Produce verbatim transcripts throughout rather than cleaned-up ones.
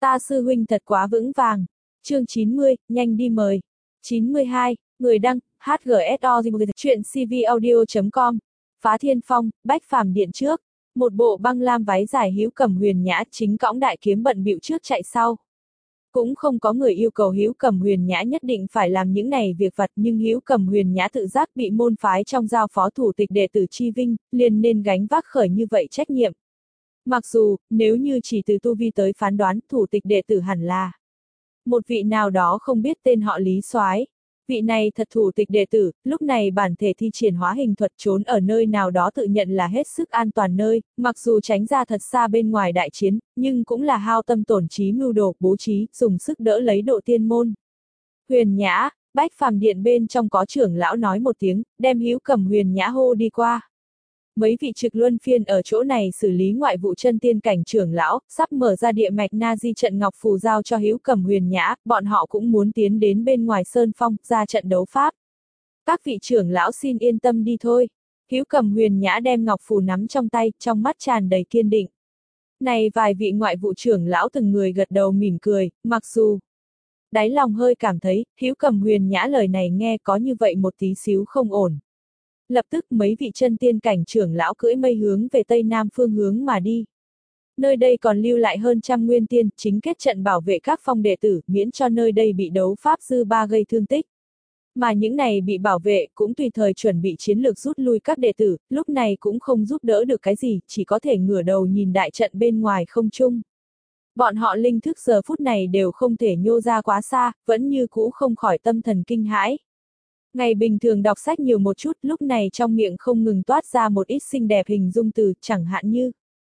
Ta sư huynh thật quá vững vàng. Chương chín mươi, nhanh đi mời. chín mươi hai, người đăng, hát giê ét o chuyện cvaudio chấm com. Phá Thiên Phong, Bách Phàm Điện trước. Một bộ băng lam váy dài hữu cầm huyền nhã chính cõng đại kiếm bận bịu trước chạy sau. Cũng không có người yêu cầu hữu cầm huyền nhã nhất định phải làm những này việc vặt, nhưng hữu cầm huyền nhã tự giác bị môn phái trong giao phó thủ tịch đệ tử chi vinh, liền nên gánh vác khởi như vậy trách nhiệm. Mặc dù, nếu như chỉ từ tu vi tới phán đoán, thủ tịch đệ tử hẳn là một vị nào đó không biết tên họ Lý Soái. Vị này thật thủ tịch đệ tử, lúc này bản thể thi triển hóa hình thuật trốn ở nơi nào đó tự nhận là hết sức an toàn nơi, mặc dù tránh ra thật xa bên ngoài đại chiến, nhưng cũng là hao tâm tổn trí mưu đồ, bố trí, dùng sức đỡ lấy độ tiên môn. Huyền Nhã, Bách Phàm Điện bên trong có trưởng lão nói một tiếng, đem hữu cầm Huyền Nhã hô đi qua. Mấy vị trực luân phiên ở chỗ này xử lý ngoại vụ chân tiên cảnh trưởng lão, sắp mở ra địa mạch na di trận ngọc phù giao cho hữu cầm huyền nhã, bọn họ cũng muốn tiến đến bên ngoài sơn phong, ra trận đấu pháp. Các vị trưởng lão xin yên tâm đi thôi. Hữu cầm huyền nhã đem ngọc phù nắm trong tay, trong mắt tràn đầy kiên định. Này vài vị ngoại vụ trưởng lão từng người gật đầu mỉm cười, mặc dù đáy lòng hơi cảm thấy, hữu cầm huyền nhã lời này nghe có như vậy một tí xíu không ổn. Lập tức mấy vị chân tiên cảnh trưởng lão cưỡi mây hướng về tây nam phương hướng mà đi. Nơi đây còn lưu lại hơn trăm nguyên tiên, chính kết trận bảo vệ các phong đệ tử, miễn cho nơi đây bị đấu pháp dư ba gây thương tích. Mà những này bị bảo vệ cũng tùy thời chuẩn bị chiến lược rút lui các đệ tử, lúc này cũng không giúp đỡ được cái gì, chỉ có thể ngửa đầu nhìn đại trận bên ngoài không trung. Bọn họ linh thức giờ phút này đều không thể nhô ra quá xa, vẫn như cũ không khỏi tâm thần kinh hãi. Ngày bình thường đọc sách nhiều một chút, lúc này trong miệng không ngừng toát ra một ít xinh đẹp hình dung từ, chẳng hạn như.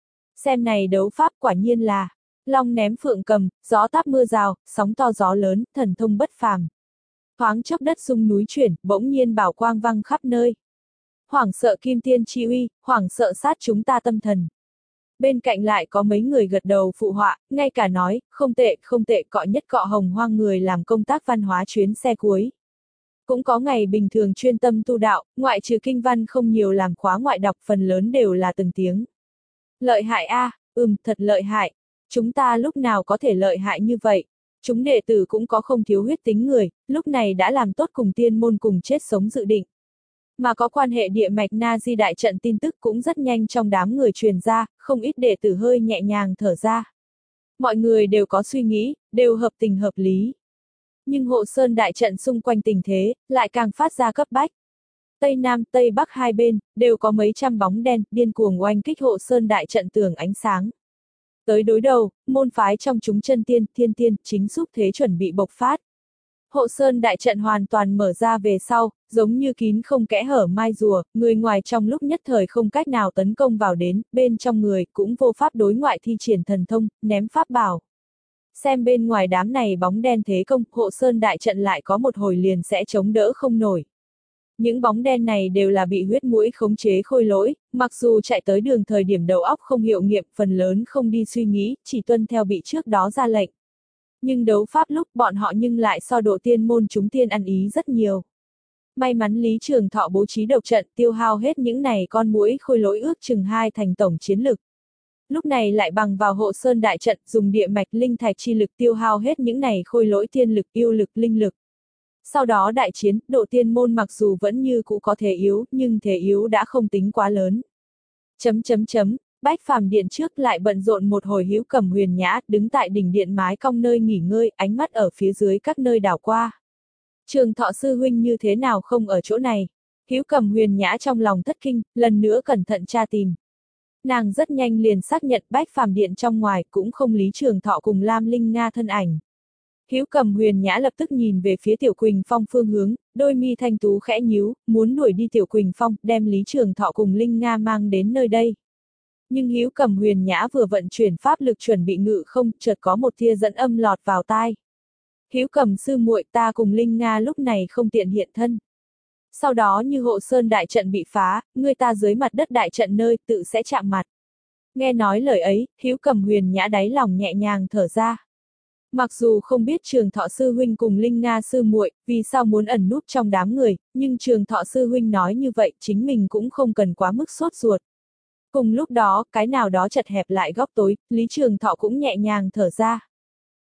Xem này đấu pháp quả nhiên là, long ném phượng cầm, gió táp mưa rào, sóng to gió lớn, thần thông bất phàm. Thoáng chốc đất rung núi chuyển, bỗng nhiên bảo quang văng khắp nơi. Hoảng sợ kim tiên chi uy, hoảng sợ sát chúng ta tâm thần. Bên cạnh lại có mấy người gật đầu phụ họa, ngay cả nói, không tệ, không tệ, cọ nhất cọ hồng hoang người làm công tác văn hóa chuyến xe cuối. Cũng có ngày bình thường chuyên tâm tu đạo, ngoại trừ kinh văn không nhiều làm khóa ngoại đọc, phần lớn đều là từng tiếng. Lợi hại a, à, ừm, thật lợi hại. Chúng ta lúc nào có thể lợi hại như vậy? Chúng đệ tử cũng có không thiếu huyết tính người, lúc này đã làm tốt cùng tiên môn cùng chết sống dự định. Mà có quan hệ địa mạch na di đại trận tin tức cũng rất nhanh trong đám người truyền ra, không ít đệ tử hơi nhẹ nhàng thở ra. Mọi người đều có suy nghĩ, đều hợp tình hợp lý. Nhưng hộ sơn đại trận xung quanh tình thế, lại càng phát ra cấp bách. Tây Nam, Tây Bắc hai bên, đều có mấy trăm bóng đen, điên cuồng oanh kích hộ sơn đại trận tường ánh sáng. Tới đối đầu, môn phái trong chúng chân tiên, thiên tiên, chính xúc thế chuẩn bị bộc phát. Hộ sơn đại trận hoàn toàn mở ra về sau, giống như kín không kẽ hở mai rùa, người ngoài trong lúc nhất thời không cách nào tấn công vào đến, bên trong người cũng vô pháp đối ngoại thi triển thần thông, ném pháp bảo. Xem bên ngoài đám này bóng đen thế công, hộ sơn đại trận lại có một hồi liền sẽ chống đỡ không nổi. Những bóng đen này đều là bị huyết mũi khống chế khôi lỗi, mặc dù chạy tới đường thời điểm đầu óc không hiệu nghiệm, phần lớn không đi suy nghĩ, chỉ tuân theo bị trước đó ra lệnh. Nhưng đấu pháp lúc bọn họ nhưng lại so độ tiên môn chúng tiên ăn ý rất nhiều. May mắn Lý Trường Thọ bố trí độc trận tiêu hao hết những này con muỗi khôi lỗi ước chừng hai thành tổng chiến lực. Lúc này lại bằng vào hộ sơn đại trận dùng địa mạch linh thạch chi lực tiêu hao hết những này khôi lỗi tiên lực, yêu lực, linh lực. Sau đó đại chiến, độ tiên môn mặc dù vẫn như cũ có thể yếu, nhưng thể yếu đã không tính quá lớn. Chấm chấm chấm, Bách Phàm Điện trước lại bận rộn một hồi hữu cầm huyền nhã, đứng tại đỉnh điện mái cong nơi nghỉ ngơi, ánh mắt ở phía dưới các nơi đảo qua. Trường Thọ sư huynh như thế nào không ở chỗ này? Hữu cầm huyền nhã trong lòng thất kinh, lần nữa cẩn thận tra tìm. Nàng rất nhanh liền xác nhận Bách Phàm Điện trong ngoài cũng không Lý Trường Thọ cùng Lam Linh Nga thân ảnh. Hữu cầm huyền nhã lập tức nhìn về phía Tiểu Quỳnh Phong phương hướng, đôi mi thanh tú khẽ nhíu, muốn đuổi đi Tiểu Quỳnh Phong, đem Lý Trường Thọ cùng Linh Nga mang đến nơi đây. Nhưng Hữu cầm huyền nhã vừa vận chuyển pháp lực chuẩn bị ngự không, chợt có một tia dẫn âm lọt vào tai. Hữu cầm sư muội, ta cùng Linh Nga lúc này không tiện hiện thân. Sau đó như hộ sơn đại trận bị phá, người ta dưới mặt đất đại trận nơi tự sẽ chạm mặt. Nghe nói lời ấy, Hữu cầm huyền nhã đáy lòng nhẹ nhàng thở ra. Mặc dù không biết Trường Thọ sư huynh cùng Linh Nga sư muội vì sao muốn ẩn núp trong đám người, nhưng Trường Thọ sư huynh nói như vậy chính mình cũng không cần quá mức sốt ruột. Cùng lúc đó, cái nào đó chật hẹp lại góc tối, Lý Trường Thọ cũng nhẹ nhàng thở ra.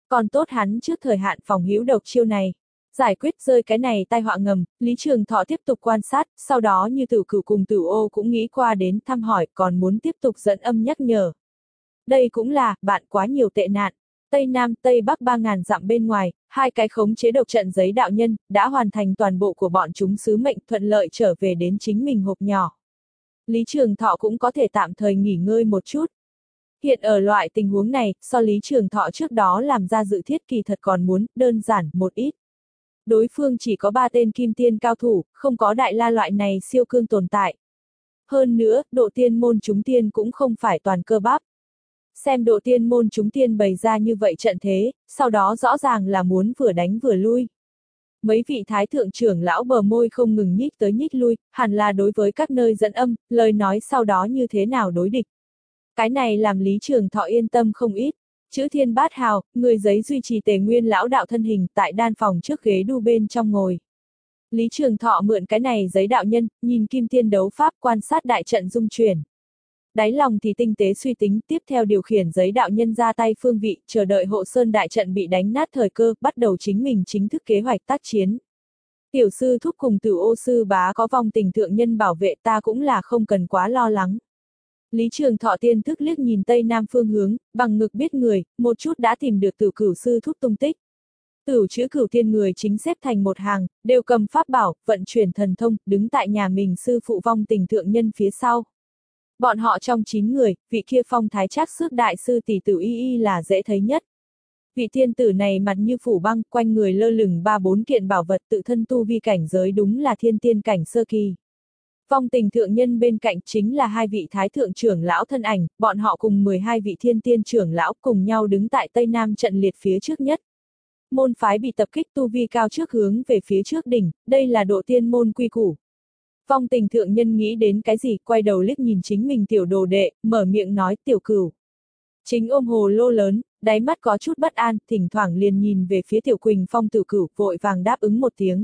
Còn tốt hắn trước thời hạn phòng hữu độc chiêu này. Giải quyết rơi cái này tai họa ngầm, Lý Trường Thọ tiếp tục quan sát, sau đó như Tử Cửu cùng Tử Ô cũng nghĩ qua đến thăm hỏi, còn muốn tiếp tục dẫn âm nhắc nhở. Đây cũng là, bạn quá nhiều tệ nạn. Tây Nam, Tây Bắc ba ngàn dặm bên ngoài, hai cái khống chế độc trận giấy đạo nhân, đã hoàn thành toàn bộ của bọn chúng sứ mệnh thuận lợi trở về đến chính mình hộp nhỏ. Lý Trường Thọ cũng có thể tạm thời nghỉ ngơi một chút. Hiện ở loại tình huống này, so Lý Trường Thọ trước đó làm ra dự thiết kỳ thật còn muốn, đơn giản, một ít. Đối phương chỉ có ba tên kim tiên cao thủ, không có đại la loại này siêu cương tồn tại. Hơn nữa, độ tiên môn chúng tiên cũng không phải toàn cơ bắp. Xem độ tiên môn chúng tiên bày ra như vậy trận thế, sau đó rõ ràng là muốn vừa đánh vừa lui. Mấy vị thái thượng trưởng lão bờ môi không ngừng nhích tới nhích lui, hẳn là đối với các nơi dẫn âm, lời nói sau đó như thế nào đối địch. Cái này làm Lý Trường Thọ yên tâm không ít. Chữ Thiên Bát Hào, người giấy duy trì Tề Nguyên lão đạo thân hình tại đan phòng trước ghế đu bên trong ngồi. Lý Trường Thọ mượn cái này giấy đạo nhân, nhìn kim tiên đấu pháp quan sát đại trận dung chuyển. Đáy lòng thì tinh tế suy tính, tiếp theo điều khiển giấy đạo nhân ra tay phương vị, chờ đợi hộ sơn đại trận bị đánh nát thời cơ, bắt đầu chính mình chính thức kế hoạch tác chiến. Tiểu sư thúc cùng Tử Ô sư bá có vong tình thượng nhân bảo vệ, ta cũng là không cần quá lo lắng. Lý Trường Thọ tiên thức liếc nhìn tây nam phương hướng, bằng ngực biết người, một chút đã tìm được Tử Cửu sư thúc tung tích. Tử chữ Cửu tiên người chính xếp thành một hàng, đều cầm pháp bảo, vận chuyển thần thông, đứng tại nhà mình sư phụ vong tình thượng nhân phía sau. Bọn họ trong chín người, vị kia phong thái trác xước đại sư tỷ Tử Y Y là dễ thấy nhất. Vị thiên tử này mặt như phủ băng, quanh người lơ lửng ba bốn kiện bảo vật, tự thân tu vi cảnh giới đúng là thiên tiên cảnh sơ kỳ. Vong tình thượng nhân bên cạnh chính là hai vị thái thượng trưởng lão thân ảnh, bọn họ cùng mười hai vị thiên tiên trưởng lão cùng nhau đứng tại Tây Nam trận liệt phía trước nhất. Môn phái bị tập kích tu vi cao trước hướng về phía trước đỉnh, đây là độ tiên môn quy củ. Vong tình thượng nhân nghĩ đến cái gì, quay đầu liếc nhìn chính mình tiểu đồ đệ, mở miệng nói Tiểu Cửu. Chính ôm hồ lô lớn, đáy mắt có chút bất an, thỉnh thoảng liền nhìn về phía Tiểu Quỳnh Phong Tử Cửu, vội vàng đáp ứng một tiếng.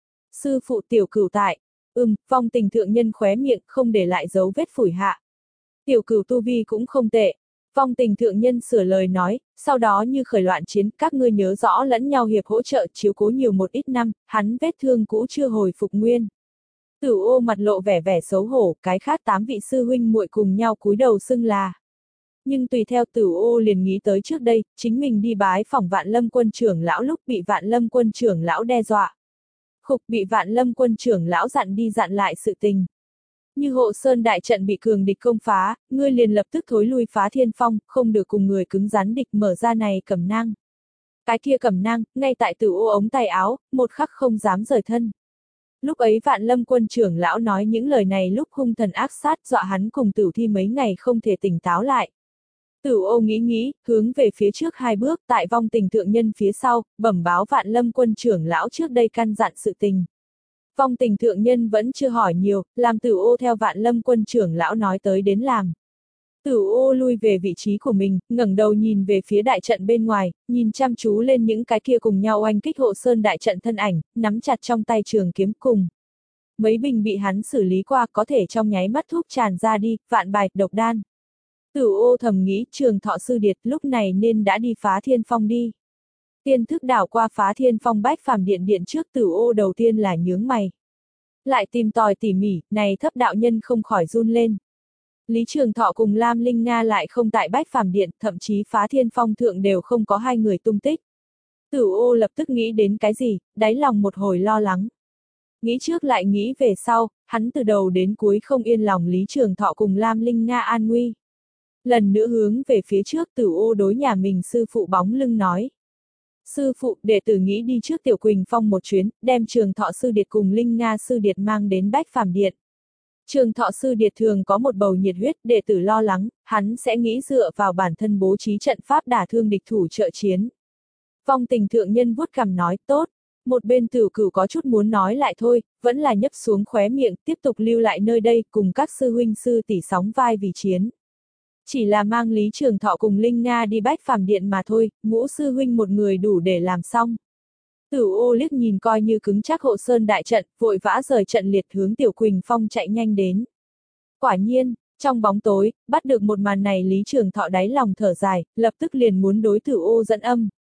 Sư phụ Tiểu Cửu tại. Ừm, vong tình thượng nhân khóe miệng, không để lại dấu vết phủi hạ. Tiểu Cửu tu vi cũng không tệ. Vong tình thượng nhân sửa lời nói, sau đó như khởi loạn chiến, các ngươi nhớ rõ lẫn nhau hiệp hỗ trợ chiếu cố nhiều một ít năm, hắn vết thương cũ chưa hồi phục nguyên. Tử Ô mặt lộ vẻ vẻ xấu hổ, cái khác tám vị sư huynh muội cùng nhau cúi đầu xưng là. Nhưng tùy theo Tử Ô liền nghĩ tới trước đây, chính mình đi bái phỏng Vạn Lâm quân trưởng lão lúc bị Vạn Lâm quân trưởng lão đe dọa. Khục bị Vạn Lâm quân trưởng lão dặn đi dặn lại sự tình. Như hộ sơn đại trận bị cường địch công phá, ngươi liền lập tức thối lui phá thiên phong, không được cùng người cứng rắn địch mở ra này cẩm nang. Cái kia cẩm nang, ngay tại Tử Ô ống tay áo, một khắc không dám rời thân. Lúc ấy Vạn Lâm quân trưởng lão nói những lời này lúc hung thần ác sát dọa hắn cùng Tử Thi mấy ngày không thể tỉnh táo lại. Tử Ô nghĩ nghĩ, hướng về phía trước hai bước, tại vong tình thượng nhân phía sau, bẩm báo Vạn Lâm quân trưởng lão trước đây căn dặn sự tình. Vong tình thượng nhân vẫn chưa hỏi nhiều, làm Tử Ô theo Vạn Lâm quân trưởng lão nói tới đến làm. Tử Ô lui về vị trí của mình, ngẩng đầu nhìn về phía đại trận bên ngoài, nhìn chăm chú lên những cái kia cùng nhau oanh kích hộ sơn đại trận thân ảnh, nắm chặt trong tay trường kiếm cùng. Mấy bình bị hắn xử lý qua có thể trong nháy mắt thuốc tràn ra đi, vạn bài, độc đan. Tử Ô thầm nghĩ Trường Thọ sư điệt lúc này nên đã đi phá thiên phong đi. Tiên thức đảo qua phá thiên phong bách phàm điện điện trước Tử Ô đầu tiên là nhướng mày. Lại tìm tòi tỉ mỉ, này thấp đạo nhân không khỏi run lên. Lý Trường Thọ cùng Lam Linh Nga lại không tại bách phàm điện, thậm chí phá thiên phong thượng đều không có hai người tung tích. Tử Ô lập tức nghĩ đến cái gì, đáy lòng một hồi lo lắng. Nghĩ trước lại nghĩ về sau, hắn từ đầu đến cuối không yên lòng Lý Trường Thọ cùng Lam Linh Nga an nguy. Lần nữa hướng về phía trước Tử Ô đối nhà mình sư phụ bóng lưng nói. Sư phụ, đệ tử nghĩ đi trước Tiểu Quỳnh Phong một chuyến, đem Trường Thọ sư điệt cùng Linh Nga sư điệt mang đến bách phàm điện. Trường Thọ sư điệt thường có một bầu nhiệt huyết, đệ tử lo lắng, hắn sẽ nghĩ dựa vào bản thân bố trí trận pháp đả thương địch thủ trợ chiến. Vong tình thượng nhân vuốt cằm nói, tốt. Một bên Tử Cửu có chút muốn nói lại thôi, vẫn là nhấp xuống khóe miệng, tiếp tục lưu lại nơi đây, cùng các sư huynh sư tỷ sóng vai vì chiến. Chỉ là mang Lý Trường Thọ cùng Linh Nga đi bách phàm điện mà thôi, ngũ sư huynh một người đủ để làm xong. Tử Ô liếc nhìn coi như cứng chắc hộ sơn đại trận, vội vã rời trận liệt hướng Tiểu Quỳnh Phong chạy nhanh đến. Quả nhiên, trong bóng tối, bắt được một màn này Lý Trường Thọ đáy lòng thở dài, lập tức liền muốn đối Tử Ô dẫn âm.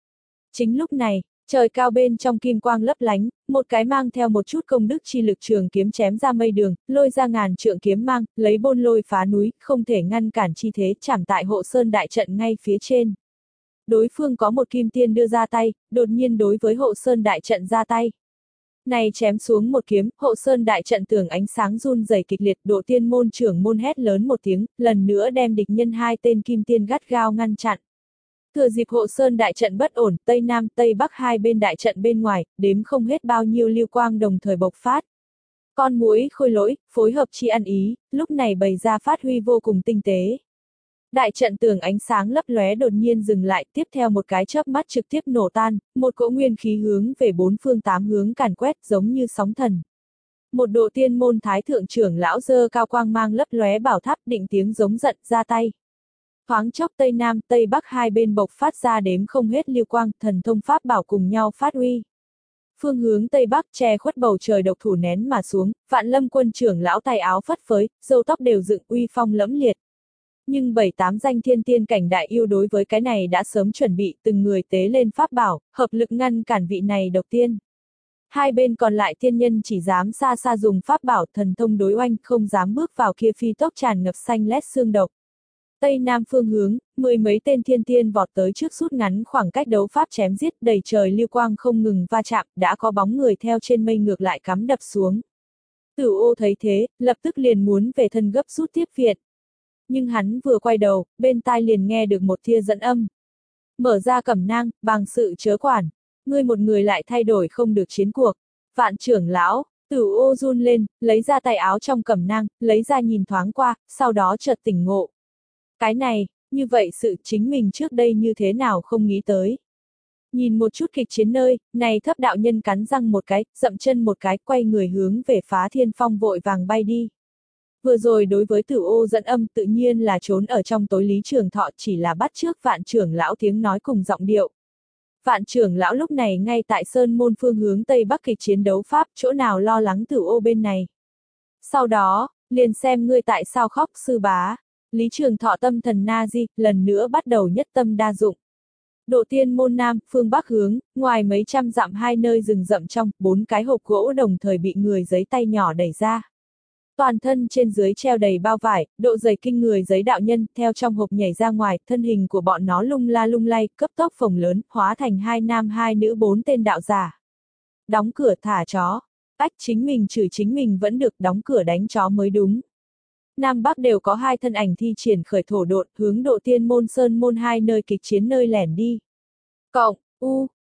Chính lúc này, trời cao bên trong kim quang lấp lánh, một cái mang theo một chút công đức chi lực trường kiếm chém ra mây đường, lôi ra ngàn trượng kiếm mang, lấy bôn lôi phá núi, không thể ngăn cản chi thế, chảm tại hộ sơn đại trận ngay phía trên. Đối phương có một kim tiên đưa ra tay, đột nhiên đối với hộ sơn đại trận ra tay. Này chém xuống một kiếm, hộ sơn đại trận tường ánh sáng run rẩy kịch liệt, Độ Tiên môn trưởng môn hét lớn một tiếng, lần nữa đem địch nhân hai tên kim tiên gắt gao ngăn chặn. Thừa dịp hộ sơn đại trận bất ổn, Tây Nam, Tây Bắc hai bên đại trận bên ngoài, đếm không hết bao nhiêu lưu quang đồng thời bộc phát. Con muỗi khôi lỗi, phối hợp chi ăn ý, lúc này bày ra phát huy vô cùng tinh tế. Đại trận tường ánh sáng lấp lóe đột nhiên dừng lại, tiếp theo một cái chớp mắt trực tiếp nổ tan, một cỗ nguyên khí hướng về bốn phương tám hướng càn quét giống như sóng thần. Một Độ Tiên môn thái thượng trưởng lão giơ cao quang mang lấp lóe bảo tháp định tiếng giống giận ra tay. Thoáng chốc Tây Nam, Tây Bắc hai bên bộc phát ra đếm không hết lưu quang, thần thông pháp bảo cùng nhau phát uy. Phương hướng Tây Bắc che khuất bầu trời độc thủ nén mà xuống, Vạn Lâm quân trưởng lão tay áo phất phới, râu tóc đều dựng uy phong lẫm liệt. Nhưng bảy tám danh thiên tiên cảnh đại yêu đối với cái này đã sớm chuẩn bị, từng người tế lên pháp bảo, hợp lực ngăn cản vị này độc tiên. Hai bên còn lại tiên nhân chỉ dám xa xa dùng pháp bảo thần thông đối oanh, không dám bước vào kia phi tốc tràn ngập xanh lét xương độc. Tây Nam phương hướng, mười mấy tên thiên tiên vọt tới trước rút ngắn khoảng cách đấu pháp chém giết, đầy trời lưu quang không ngừng va chạm, đã có bóng người theo trên mây ngược lại cắm đập xuống. Tử Ô thấy thế, lập tức liền muốn về thân gấp rút tiếp viện. Nhưng hắn vừa quay đầu, bên tai liền nghe được một tia dẫn âm. Mở ra cẩm nang, bằng sự chớ quản. Ngươi một người lại thay đổi không được chiến cuộc. Vạn trưởng lão, Tử Ô run lên, lấy ra tay áo trong cẩm nang, lấy ra nhìn thoáng qua, sau đó chợt tỉnh ngộ. Cái này, như vậy sự chính mình trước đây như thế nào không nghĩ tới. Nhìn một chút kịch chiến nơi, này thấp đạo nhân cắn răng một cái, dậm chân một cái, quay người hướng về Phá Thiên Phong vội vàng bay đi. Vừa rồi đối với Tử Ô dẫn âm tự nhiên là trốn ở trong tối Lý Trường Thọ, chỉ là bắt trước Vạn trưởng lão tiếng nói cùng giọng điệu. Vạn trưởng lão lúc này ngay tại Sơn Môn phương hướng Tây Bắc kịch chiến đấu pháp, chỗ nào lo lắng Tử Ô bên này. Sau đó, liền xem ngươi tại sao khóc sư bá. Lý Trường Thọ tâm thần na di, lần nữa bắt đầu nhất tâm đa dụng. Độ Tiên môn Nam, phương Bắc hướng, ngoài mấy trăm dặm hai nơi rừng rậm trong, bốn cái hộp gỗ đồng thời bị người giấy tay nhỏ đẩy ra. Toàn thân trên dưới treo đầy bao vải, độ dày kinh người giấy đạo nhân, theo trong hộp nhảy ra ngoài, thân hình của bọn nó lung la lung lay, cấp tốc phồng lớn, hóa thành hai nam hai nữ bốn tên đạo giả. Đóng cửa thả chó. Ách chính mình chửi chính mình vẫn được, đóng cửa đánh chó mới đúng. Nam Bắc đều có hai thân ảnh thi triển khởi thổ độn, hướng Độ Tiên môn Sơn môn hai nơi kịch chiến nơi lẻn đi. Cộng, u,